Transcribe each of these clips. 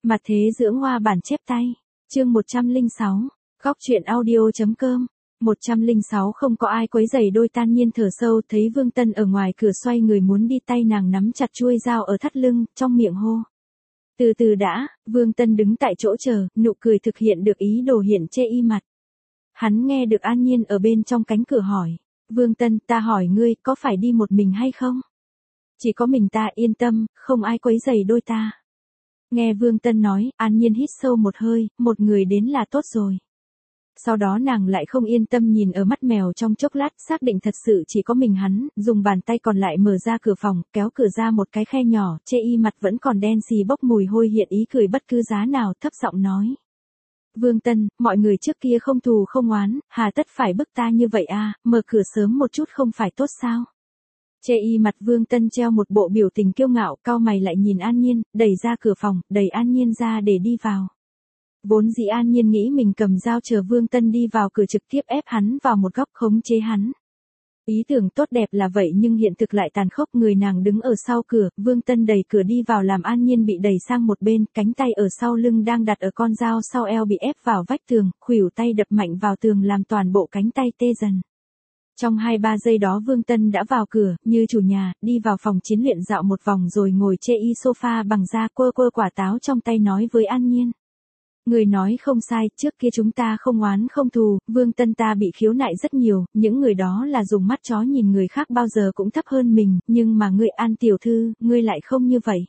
Mặt thế dưỡng hoa bản chép tay. Chương 106. Góc truyện audio.com. 106 không có ai quấy rầy đôi An Nhiên thở sâu, thấy Vương Tân ở ngoài cửa xoay người muốn đi, tay nàng nắm chặt chuôi dao ở thắt lưng, trong miệng hô. Từ từ đã. Vương Tân đứng tại chỗ chờ, nụ cười thực hiện được ý đồ hiện chê y mặt. Hắn nghe được An Nhiên ở bên trong cánh cửa hỏi. Vương Tân, ta hỏi ngươi, có phải đi một mình hay không? Chỉ có mình ta, yên tâm, không ai quấy rầy đôi ta. Nghe Vương Tân nói, An Nhiên hít sâu một hơi, một người đến là tốt rồi. Sau đó nàng lại không yên tâm nhìn ở mắt mèo trong chốc lát, xác định thật sự chỉ có mình hắn, dùng bàn tay còn lại mở ra cửa phòng, kéo cửa ra một cái khe nhỏ, chê y mặt vẫn còn đen xì bốc mùi hôi, hiện ý cười bất cứ giá nào, thấp giọng nói. Vương Tân, mọi người trước kia không thù không oán, hà tất phải bức ta như vậy à, mở cửa sớm một chút không phải tốt sao? Chê y mặt Vương Tân treo một bộ biểu tình kiêu ngạo, cau mày lại nhìn An Nhiên, đẩy ra cửa phòng, đẩy An Nhiên ra để đi vào. Vốn dĩ An Nhiên nghĩ mình cầm dao chờ Vương Tân đi vào cửa trực tiếp ép hắn vào một góc khống chế hắn. Ý tưởng tốt đẹp là vậy nhưng hiện thực lại tàn khốc, người nàng đứng ở sau cửa, Vương Tân đẩy cửa đi vào làm An Nhiên bị đẩy sang một bên, cánh tay ở sau lưng đang đặt ở con dao sau eo bị ép vào vách tường, khuỷu tay đập mạnh vào tường làm toàn bộ cánh tay tê dần. Trong 2-3 giây đó Vương Tân đã vào cửa, như chủ nhà, đi vào phòng chiến luyện dạo một vòng rồi ngồi chê y sofa bằng da, quơ quả táo trong tay nói với An Nhiên. Người nói không sai, trước kia chúng ta không oán không thù, Vương Tân ta bị khiếu nại rất nhiều, những người đó là dùng mắt chó nhìn người khác bao giờ cũng thấp hơn mình, nhưng mà ngươi An tiểu thư, ngươi lại không như vậy.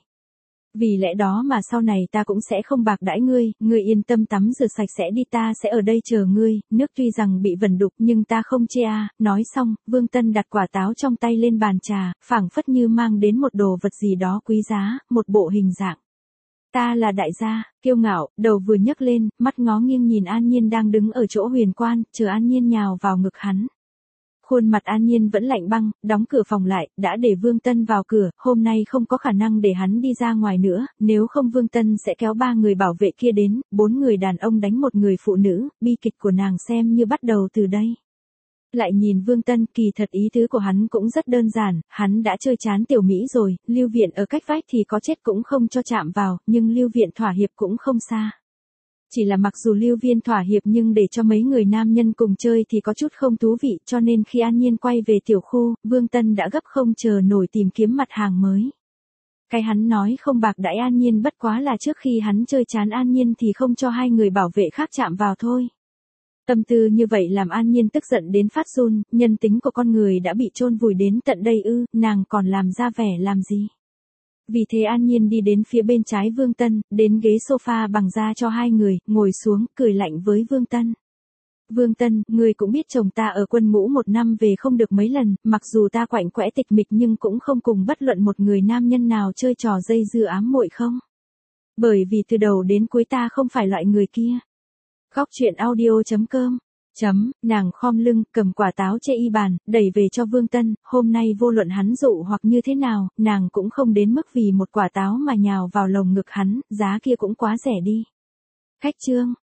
Vì lẽ đó mà sau này ta cũng sẽ không bạc đãi ngươi, ngươi yên tâm tắm rửa sạch sẽ đi, ta sẽ ở đây chờ ngươi, nước tuy rằng bị vẩn đục nhưng ta không chê à. Nói xong, Vương Tân đặt quả táo trong tay lên bàn trà, phảng phất như mang đến một đồ vật gì đó quý giá, một bộ hình dạng. Ta là đại gia, kiêu ngạo, đầu vừa nhấc lên, mắt ngó nghiêng nhìn An Nhiên đang đứng ở chỗ huyền quan, chờ An Nhiên nhào vào ngực hắn. Khuôn mặt An Nhiên vẫn lạnh băng, đóng cửa phòng lại, đã để Vương Tân vào cửa, hôm nay không có khả năng để hắn đi ra ngoài nữa, nếu không Vương Tân sẽ kéo 3 người bảo vệ kia đến, 4 người đàn ông đánh một người phụ nữ, bi kịch của nàng xem như bắt đầu từ đây. Lại nhìn Vương Tân, kỳ thật ý tứ của hắn cũng rất đơn giản, hắn đã chơi chán tiểu Mỹ rồi, Lưu Viện ở cách vách thì có chết cũng không cho chạm vào, nhưng Lưu Viện thỏa hiệp cũng không xa. Chỉ là mặc dù Lưu Viên thỏa hiệp nhưng để cho mấy người nam nhân cùng chơi thì có chút không thú vị, cho nên khi An Nhiên quay về tiểu khu, Vương Tân đã gấp không chờ nổi tìm kiếm mặt hàng mới. Cái hắn nói không bạc đãi An Nhiên bất quá là trước khi hắn chơi chán An Nhiên thì không cho 2 người bảo vệ khác chạm vào thôi. Tâm tư như vậy làm An Nhiên tức giận đến phát run, nhân tính của con người đã bị chôn vùi đến tận đây ư, nàng còn làm ra vẻ làm gì. Vì thế An Nhiên đi đến phía bên trái Vương Tân, đến ghế sofa bằng da cho 2 người, ngồi xuống, cười lạnh với Vương Tân. Vương Tân, người cũng biết chồng ta ở quân ngũ 1 năm về không được mấy lần, mặc dù ta quạnh quẽ tịch mịch nhưng cũng không cùng bất luận một người nam nhân nào chơi trò dây dưa ám muội không. Bởi vì từ đầu đến cuối ta không phải loại người kia. Góc truyện audio.com. Nàng khom lưng, cầm quả táo chê y bàn, đẩy về cho Vương Tân, hôm nay vô luận hắn dụ hoặc như thế nào, nàng cũng không đến mức vì một quả táo mà nhào vào lồng ngực hắn, giá kia cũng quá rẻ đi. Khách trương,